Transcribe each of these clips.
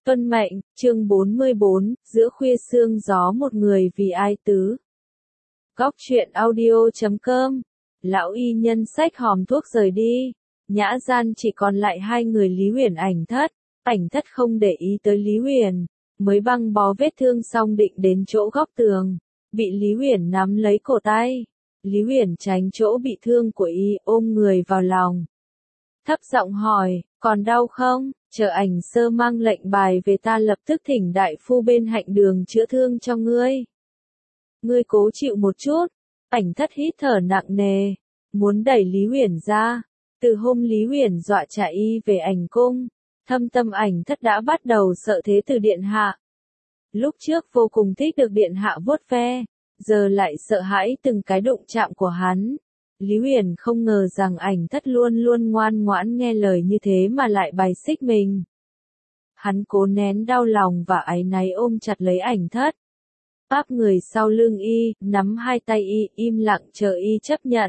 Tuân mệnh, chương 44, giữa khuya sương gió một người vì ai tứ. Góc truyện audio.com. Lão y nhân xách hòm thuốc rời đi. Nhã gian chỉ còn lại hai người Lý Huyền Ảnh thất không để ý tới Lý Huyền. Mới băng bó vết thương xong định đến chỗ góc tường. Bị Lý Huyền nắm lấy cổ tay. Lý Huyền tránh chỗ bị thương của y, ôm người vào lòng. Thấp giọng hỏi, còn đau không? Chờ Ảnh Sơ mang lệnh bài về, ta lập tức thỉnh đại phu bên Hạnh Đường chữa thương cho ngươi. Ngươi cố chịu một chút. Ảnh thất hít thở nặng nề, muốn đẩy Lý Huyền ra. Từ hôm Lý Huyền dọa chạy y về Ảnh cung, thâm tâm Ảnh thất đã bắt đầu sợ thế tử điện hạ. Lúc trước vô cùng thích được điện hạ vuốt ve, giờ lại sợ hãi từng cái đụng chạm của hắn. Lý Huyền không ngờ rằng Ảnh thất luôn luôn ngoan ngoãn nghe lời như thế mà lại bài xích mình. Hắn cố nén đau lòng và áy náy ôm chặt lấy Ảnh thất. Áp người sau lưng y, nắm hai tay y, im lặng chờ y chấp nhận.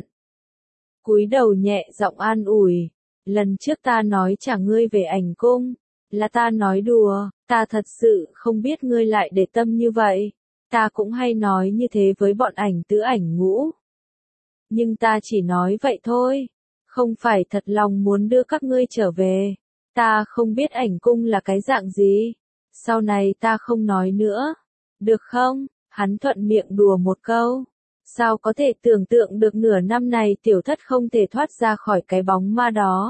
Cúi đầu nhẹ giọng an ủi. Lần trước ta nói trả ngươi về Ảnh cung, là ta nói đùa, ta thật sự không biết ngươi lại để tâm như vậy. Ta cũng hay nói như thế với bọn Ảnh tứ Ảnh ngũ. Nhưng ta chỉ nói vậy thôi, không phải thật lòng muốn đưa các ngươi trở về. Ta không biết Ảnh cung là cái dạng gì. Sau này ta không nói nữa. Được không? Hắn thuận miệng đùa một câu. Sao có thể tưởng tượng được nửa năm này tiểu thất không thể thoát ra khỏi cái bóng ma đó.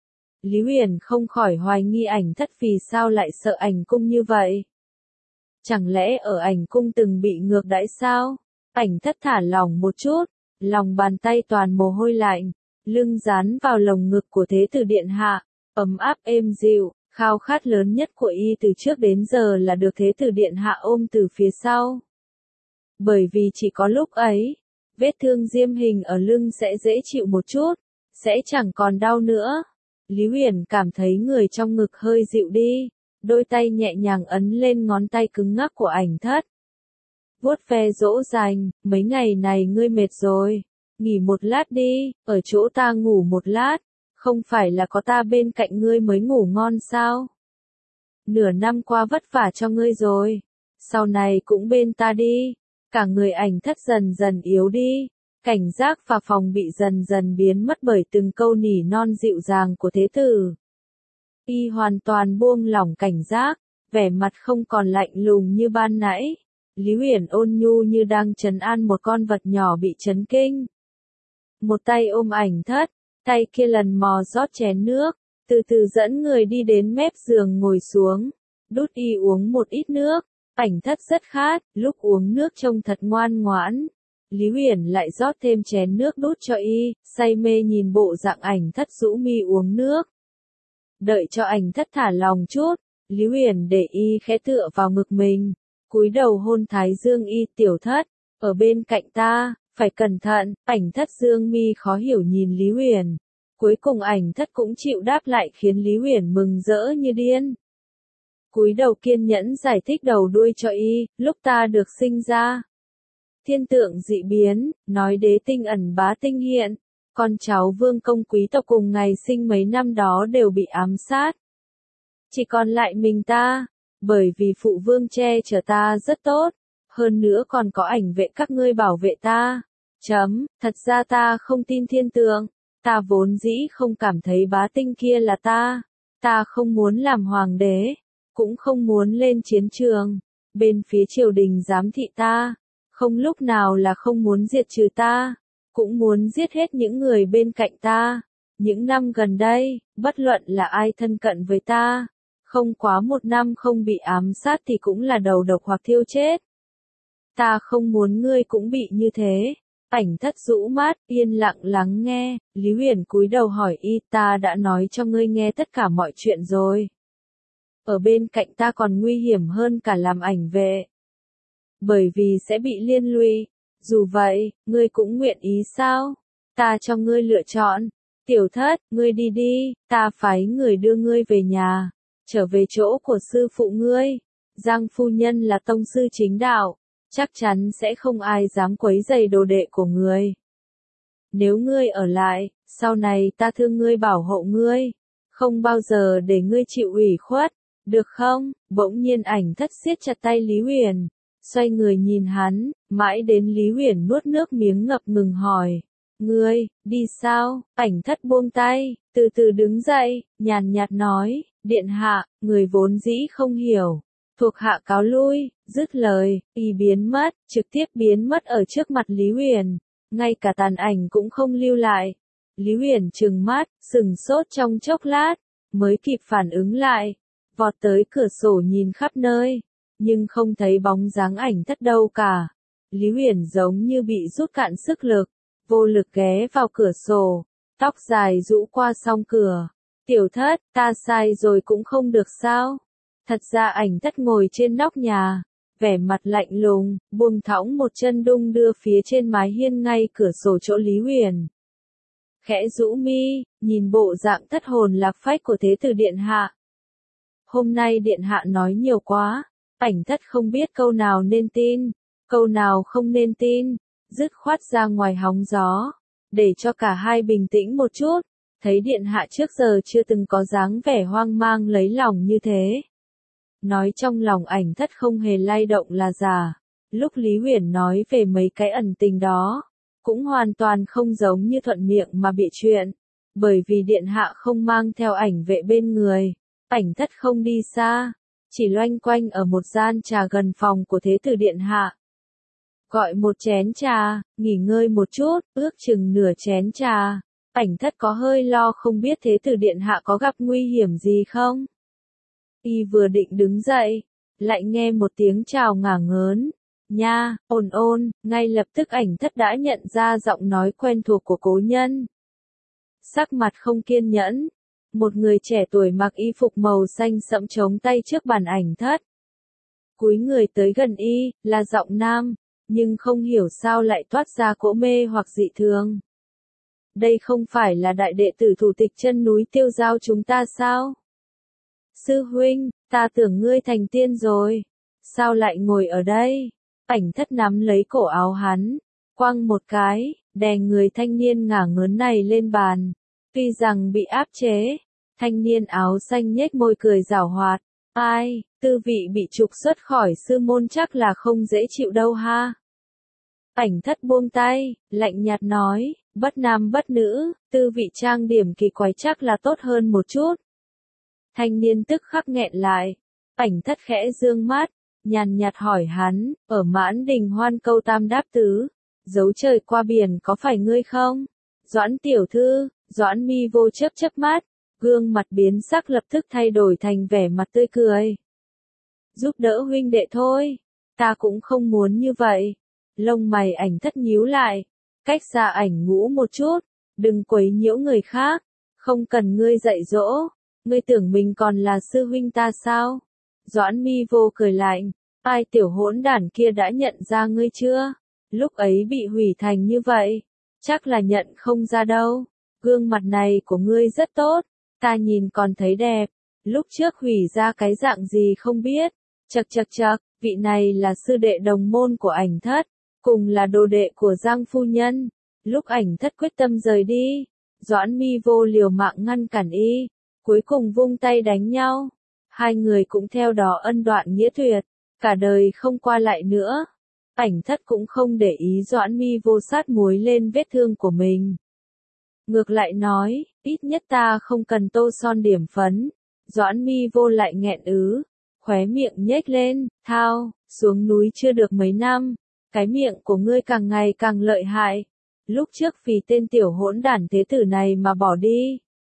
Lý Huyền không khỏi hoài nghi Ảnh thất vì sao lại sợ Ảnh cung như vậy. Chẳng lẽ ở Ảnh cung từng bị ngược đãi sao? Ảnh thất thả lỏng một chút, lòng bàn tay toàn mồ hôi lạnh, lưng dán vào lồng ngực của thế tử điện hạ, ấm áp êm dịu. Khao khát lớn nhất của y từ trước đến giờ là được thế tử điện hạ ôm từ phía sau. Bởi vì chỉ có lúc ấy, vết thương diêm hình ở lưng sẽ dễ chịu một chút, sẽ chẳng còn đau nữa. Lý Huyền cảm thấy người trong ngực hơi dịu đi, đôi tay nhẹ nhàng ấn lên ngón tay cứng ngắc của Ảnh thất. Vuốt ve dỗ dành, mấy ngày này ngươi mệt rồi, nghỉ một lát đi, ở chỗ ta ngủ một lát. Không phải là có ta bên cạnh ngươi mới ngủ ngon sao? Nửa năm qua vất vả cho ngươi rồi. Sau này cũng bên ta đi. Cả người Ảnh thất dần dần yếu đi. Cảnh giác và phòng bị dần dần biến mất bởi từng câu nỉ non dịu dàng của thế tử. Y hoàn toàn buông lỏng cảnh giác, vẻ mặt không còn lạnh lùng như ban nãy. Lý Huyền ôn nhu như đang trấn an một con vật nhỏ bị chấn kinh. Một tay ôm Ảnh thất. Tay kia lần mò rót chén nước, từ từ dẫn người đi đến mép giường ngồi xuống, đút y uống một ít nước. Ảnh thất rất khát, lúc uống nước trông thật ngoan ngoãn. Lý Huyền lại rót thêm chén nước đút cho y, say mê nhìn bộ dạng Ảnh thất rũ mi uống nước. Đợi cho Ảnh thất thả lòng chút, Lý Huyền để y khẽ tựa vào ngực mình, cúi đầu hôn thái dương y. Tiểu thất, ở bên cạnh ta. Phải cẩn thận. Ảnh thất dương mi khó hiểu nhìn Lý Huyền. Cuối cùng Ảnh thất cũng chịu đáp lại khiến Lý Huyền mừng rỡ như điên. Cúi đầu kiên nhẫn giải thích đầu đuôi cho y, lúc ta được sinh ra. Thiên tượng dị biến, nói đế tinh ẩn bá tinh hiện. Con cháu vương công quý tộc cùng ngày sinh mấy năm đó đều bị ám sát. Chỉ còn lại mình ta, bởi vì phụ vương che chở ta rất tốt. Hơn nữa còn có Ảnh vệ các ngươi bảo vệ ta. Thật ra ta không tin thiên tượng. Ta vốn dĩ không cảm thấy bá tinh kia là ta. Ta không muốn làm hoàng đế. Cũng không muốn lên chiến trường. Bên phía triều đình giám thị ta. Không lúc nào là không muốn diệt trừ ta. Cũng muốn giết hết những người bên cạnh ta. Những năm gần đây, bất luận là ai thân cận với ta. Không quá một năm không bị ám sát thì cũng là đầu độc hoặc thiêu chết. Ta không muốn ngươi cũng bị như thế. Ảnh thất rũ mắt, yên lặng lắng nghe. Lý Huyền cúi đầu hỏi y, ta đã nói cho ngươi nghe tất cả mọi chuyện rồi. Ở bên cạnh ta còn nguy hiểm hơn cả làm ảnh vệ. Bởi vì sẽ bị liên lụy. Dù vậy, ngươi cũng nguyện ý sao? Ta cho ngươi lựa chọn. Tiểu thất, ngươi đi đi, ta phái người đưa ngươi về nhà. Trở về chỗ của sư phụ ngươi. Giang phu nhân là tông sư chính đạo. Chắc chắn sẽ không ai dám quấy rầy đồ đệ của ngươi. Nếu ngươi ở lại, sau này ta thương ngươi bảo hộ ngươi, không bao giờ để ngươi chịu ủy khuất. Được không? Bỗng nhiên Ảnh Thất siết chặt tay Lý Huyền, xoay người nhìn hắn, mãi đến Lý Huyền nuốt nước miếng ngập ngừng hỏi. Ngươi, đi sao? Ảnh Thất buông tay, từ từ đứng dậy, nhàn nhạt nói, điện hạ, người vốn dĩ không hiểu. Thuộc hạ cáo lui, dứt lời, y biến mất, trực tiếp biến mất ở trước mặt Lý Huyền, ngay cả tàn ảnh cũng không lưu lại. Lý Huyền trừng mắt, sừng sốt trong chốc lát, mới kịp phản ứng lại, vọt tới cửa sổ nhìn khắp nơi, nhưng không thấy bóng dáng Ảnh Thất đâu cả. Lý Huyền giống như bị rút cạn sức lực, vô lực ghé vào cửa sổ, tóc dài rũ qua song cửa. Tiểu Thất, ta sai rồi cũng không được sao? Thật ra Ảnh Thất ngồi trên nóc nhà, vẻ mặt lạnh lùng, buông thõng một chân đung đưa phía trên mái hiên ngay cửa sổ chỗ Lý Huyền. Khẽ rũ mi, nhìn bộ dạng thất hồn lạc phách của Thế tử điện hạ. Hôm nay điện hạ nói nhiều quá, Ảnh Thất không biết câu nào nên tin, câu nào không nên tin, dứt khoát ra ngoài hóng gió, để cho cả hai bình tĩnh một chút. Thấy điện hạ trước giờ chưa từng có dáng vẻ hoang mang lấy lòng như thế. Nói trong lòng Ảnh Thất không hề lay động là giả. Lúc Lý Huyền nói về mấy cái ẩn tình đó, cũng hoàn toàn không giống như thuận miệng mà bị chuyện. Bởi vì điện hạ không mang theo ảnh vệ bên người, Ảnh Thất không đi xa, chỉ loanh quanh ở một gian trà gần phòng của Thế tử điện hạ. Gọi một chén trà, nghỉ ngơi một chút, ước chừng nửa chén trà. Ảnh Thất có hơi lo không biết Thế tử điện hạ có gặp nguy hiểm gì không. Y vừa định đứng dậy, lại nghe một tiếng chào ngả ngớn. Nha, ôn ôn, ngay lập tức Ảnh Thất đã nhận ra giọng nói quen thuộc của cố nhân. Sắc mặt không kiên nhẫn, một người trẻ tuổi mặc y phục màu xanh sẫm chống tay trước bàn Ảnh Thất. Cúi người tới gần y, là giọng nam, nhưng không hiểu sao lại toát ra cỗ mê hoặc dị thường. Đây không phải là đại đệ tử thủ tịch chân núi Tiêu Giao chúng ta sao? Sư huynh, ta tưởng ngươi thành tiên rồi. Sao lại ngồi ở đây? Ảnh Thất nắm lấy cổ áo hắn, quăng một cái, đè người thanh niên ngả ngớn này lên bàn. Tuy rằng bị áp chế, thanh niên áo xanh nhếch môi cười giảo hoạt. Ai, tư vị bị trục xuất khỏi sư môn chắc là không dễ chịu đâu ha. Ảnh Thất buông tay, lạnh nhạt nói, bất nam bất nữ, tư vị trang điểm kỳ quái chắc là tốt hơn một chút. Thanh niên tức khắc nghẹn lại, Ảnh Thất khẽ dương mắt, nhàn nhạt hỏi hắn, ở Mãn Đình Hoan câu tam đáp tứ, dấu trời qua biển có phải ngươi không? Doãn tiểu thư, Doãn Mi Vô chớp chớp mắt, gương mặt biến sắc lập tức thay đổi thành vẻ mặt tươi cười. Giúp đỡ huynh đệ thôi, ta cũng không muốn như vậy. Lông mày Ảnh Thất nhíu lại, cách xa Ảnh Ngũ một chút, đừng quấy nhiễu người khác, không cần ngươi dạy dỗ, ngươi tưởng mình còn là sư huynh ta sao? Doãn Mi Vô cười lạnh, ai tiểu hỗn đản kia đã nhận ra ngươi chưa? Lúc ấy bị hủy thành như vậy, chắc là nhận không ra đâu. Gương mặt này của ngươi rất tốt, ta nhìn còn thấy đẹp, lúc trước hủy ra cái dạng gì không biết. Chậc chậc chậc, vị này là sư đệ đồng môn của Ảnh Thất, cùng là đồ đệ của Giang phu nhân. Lúc Ảnh Thất quyết tâm rời đi, Doãn Mi Vô liều mạng ngăn cản y, cuối cùng vung tay đánh nhau. Hai người cũng theo đó ân đoạn nghĩa tuyệt, cả đời không qua lại nữa. Ảnh Thất cũng không để ý Doãn Mi Vô sát muối lên vết thương của mình. Ngược lại nói, ít nhất ta không cần tô son điểm phấn. Doãn Mi Vô lại nghẹn khóe miệng nhếch lên, thao, xuống núi chưa được mấy năm, cái miệng của ngươi càng ngày càng lợi hại. Lúc trước vì tên tiểu hỗn đản thế tử này mà bỏ đi.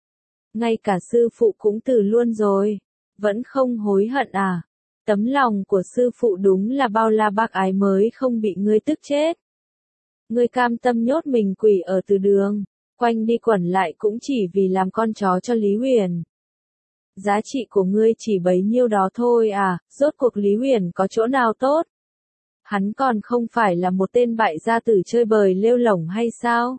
Ngay cả sư phụ cũng từ luôn rồi, vẫn không hối hận à? Tấm lòng của sư phụ đúng là bao la bác ái mới không bị ngươi tức chết. Ngươi cam tâm nhốt mình quỷ ở từ đường, quanh đi quẩn lại cũng chỉ vì làm con chó cho Lý Huyền. Giá trị của ngươi chỉ bấy nhiêu đó thôi à, rốt cuộc Lý Huyền có chỗ nào tốt? Hắn còn không phải là một tên bại gia tử chơi bời lêu lổng hay sao?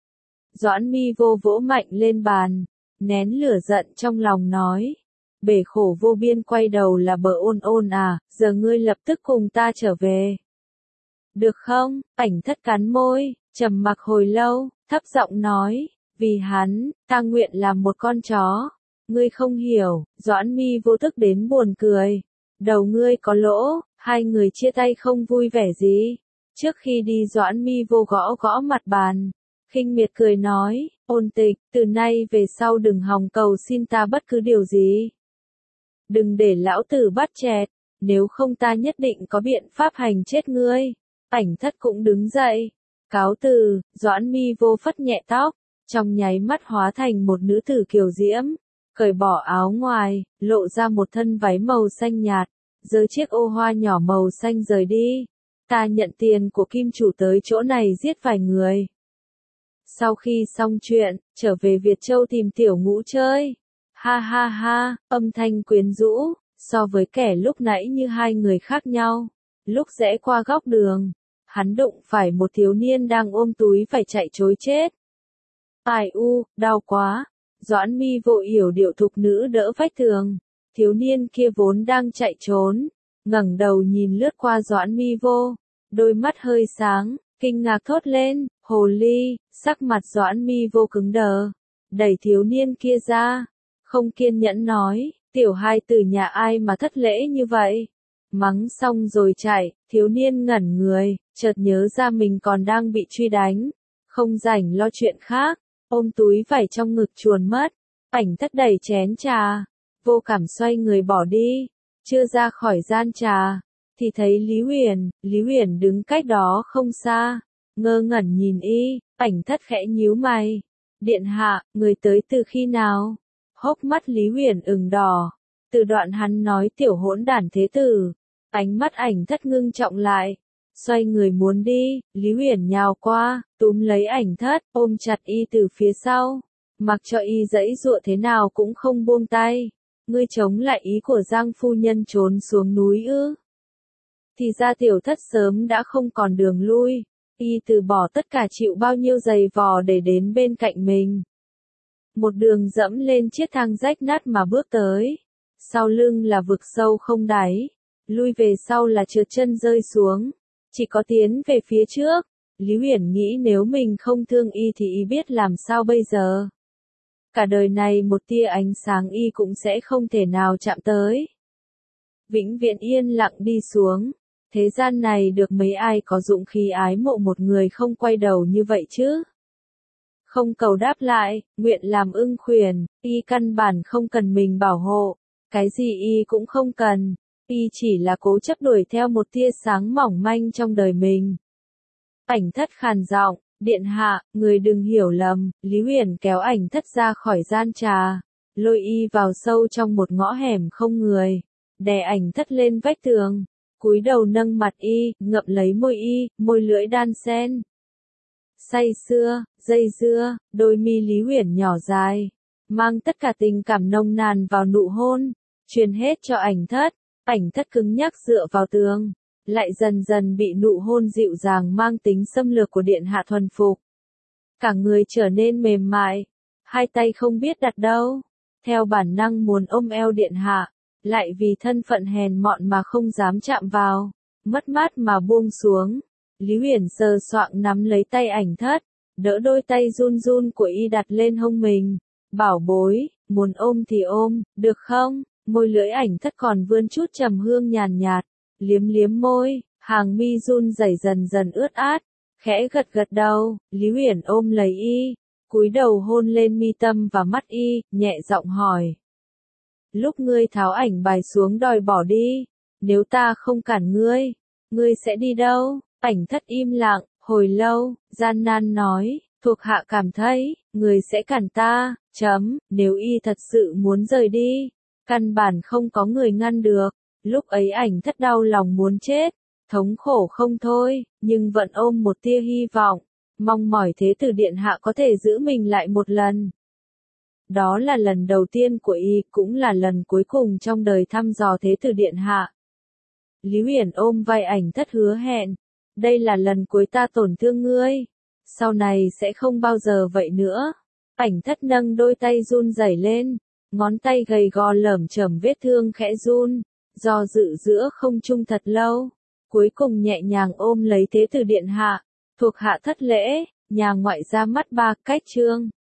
Doãn Mi Vô vỗ mạnh lên bàn, nén lửa giận trong lòng nói. Bể khổ vô biên quay đầu là bờ ôn ôn à, giờ ngươi lập tức cùng ta trở về. Được không? Ảnh Thất cắn môi, trầm mặc hồi lâu, thấp giọng nói, vì hắn, ta nguyện làm một con chó. Ngươi không hiểu, Doãn Mi vô thức đến buồn cười. Đầu ngươi có lỗ, hai người chia tay không vui vẻ gì. Trước khi đi Doãn Mi vô gõ gõ mặt bàn. Khinh miệt cười nói, Ôn Tịch, từ nay về sau đừng hòng cầu xin ta bất cứ điều gì. Đừng để lão tử bắt chẹt, nếu không ta nhất định có biện pháp hành chết ngươi. Ảnh Thất cũng đứng dậy. Cáo từ, Doãn Mi vô phất nhẹ tóc, trong nháy mắt hóa thành một nữ tử kiều diễm. Cởi bỏ áo ngoài, lộ ra một thân váy màu xanh nhạt, giơ chiếc ô hoa nhỏ màu xanh rời đi. Ta nhận tiền của kim chủ tới chỗ này giết vài người. Sau khi xong chuyện, trở về Việt Châu tìm Tiểu Ngũ chơi. Ha ha ha, âm thanh quyến rũ, so với kẻ lúc nãy như hai người khác nhau. Lúc rẽ qua góc đường, hắn đụng phải một thiếu niên đang ôm túi phải chạy trối chết. Ai u, đau quá. Doãn Mi vô yểu điệu thục nữ đỡ vách tường. Thiếu niên kia vốn đang chạy trốn, ngẩng đầu nhìn lướt qua Doãn Mi vô, đôi mắt hơi sáng, kinh ngạc thốt lên, hồ ly. Sắc mặt Doãn Mi vô cứng đờ, đẩy thiếu niên kia ra, không kiên nhẫn nói, tiểu hai từ nhà ai mà thất lễ như vậy. Mắng xong rồi chạy, thiếu niên ngẩn người, chợt nhớ ra mình còn đang bị truy đánh, không rảnh lo chuyện khác, ôm túi vải trong ngực chuồn mất. Ảnh Thất đẩy chén trà, vô cảm xoay người bỏ đi, chưa ra khỏi gian trà, thì thấy Lý Huyền đứng cách đó không xa, ngơ ngẩn nhìn y. Ảnh Thất khẽ nhíu mày, điện hạ, người tới từ khi nào? Hốc mắt Lý Huyền ửng đỏ, từ đoạn hắn nói tiểu hỗn đản thế tử, ánh mắt Ảnh Thất ngưng trọng lại, xoay người muốn đi, Lý Huyền nhào qua, túm lấy Ảnh Thất, ôm chặt y từ phía sau, mặc cho y giãy giụa thế nào cũng không buông tay. Ngươi chống lại ý của Giang phu nhân trốn xuống núi ư? Thì ra Tiểu Thất sớm đã không còn đường lui. Y từ bỏ tất cả chịu bao nhiêu giày vò để đến bên cạnh mình. Một đường dẫm lên chiếc thang rách nát mà bước tới. Sau lưng là vực sâu không đáy. Lui về sau là trượt chân rơi xuống. Chỉ có tiến về phía trước. Lý Huyền nghĩ nếu mình không thương y thì y biết làm sao bây giờ. Cả đời này một tia ánh sáng y cũng sẽ không thể nào chạm tới. Vĩnh viễn yên lặng đi xuống. Thế gian này được mấy ai có dũng khí ái mộ một người không quay đầu như vậy chứ? Không cầu đáp lại, nguyện làm ưng khuyển, y căn bản không cần mình bảo hộ, cái gì y cũng không cần, y chỉ là cố chấp đuổi theo một tia sáng mỏng manh trong đời mình. Ảnh Thất khàn giọng, điện hạ, người đừng hiểu lầm. Lý Huyền kéo Ảnh Thất ra khỏi gian trà, lôi y vào sâu trong một ngõ hẻm không người, đè Ảnh Thất lên vách tường. Cúi đầu nâng mặt y, ngậm lấy môi y, môi lưỡi đan sen. Say sưa, dây dưa, đôi mi Lý Huyền nhỏ dài, mang tất cả tình cảm nồng nàn vào nụ hôn, truyền hết cho Ảnh Thất. Ảnh Thất cứng nhắc dựa vào tường, lại dần dần bị nụ hôn dịu dàng mang tính xâm lược của điện hạ thuần phục. Cả người trở nên mềm mại, hai tay không biết đặt đâu, theo bản năng muốn ôm eo điện hạ. Lại vì thân phận hèn mọn mà không dám chạm vào, mất mát mà buông xuống. Lý Huyền sờ soạng nắm lấy tay Ảnh Thất, đỡ đôi tay run run của y đặt lên hông mình. Bảo bối, muốn ôm thì ôm, được không? Môi lưỡi Ảnh Thất còn vươn chút trầm hương nhàn nhạt, liếm liếm môi, hàng mi run rẩy dần dần ướt át, khẽ gật gật đầu. Lý Huyền ôm lấy y, cúi đầu hôn lên mi tâm và mắt y, nhẹ giọng hỏi. Lúc ngươi tháo ảnh bài xuống đòi bỏ đi, nếu ta không cản ngươi sẽ đi đâu? Ảnh Thất im lặng, hồi lâu, gian nan nói, thuộc hạ cảm thấy, người sẽ cản ta, nếu y thật sự muốn rời đi, căn bản không có người ngăn được. Lúc ấy Ảnh Thất đau lòng muốn chết, thống khổ không thôi, nhưng vẫn ôm một tia hy vọng, mong mỏi thế tử điện hạ có thể giữ mình lại một lần. Đó là lần đầu tiên của y, cũng là lần cuối cùng trong đời thăm dò thế tử điện hạ. Lý Huyền ôm vai Ảnh Thất hứa hẹn, đây là lần cuối ta tổn thương ngươi, sau này sẽ không bao giờ vậy nữa. Ảnh Thất nâng đôi tay run rẩy lên, ngón tay gầy gò lởm chởm vết thương khẽ run, do dự giữa không trung thật lâu, cuối cùng nhẹ nhàng ôm lấy thế tử điện hạ, thuộc hạ thất lễ, nhà ngoại ra mắt ba, cách chương.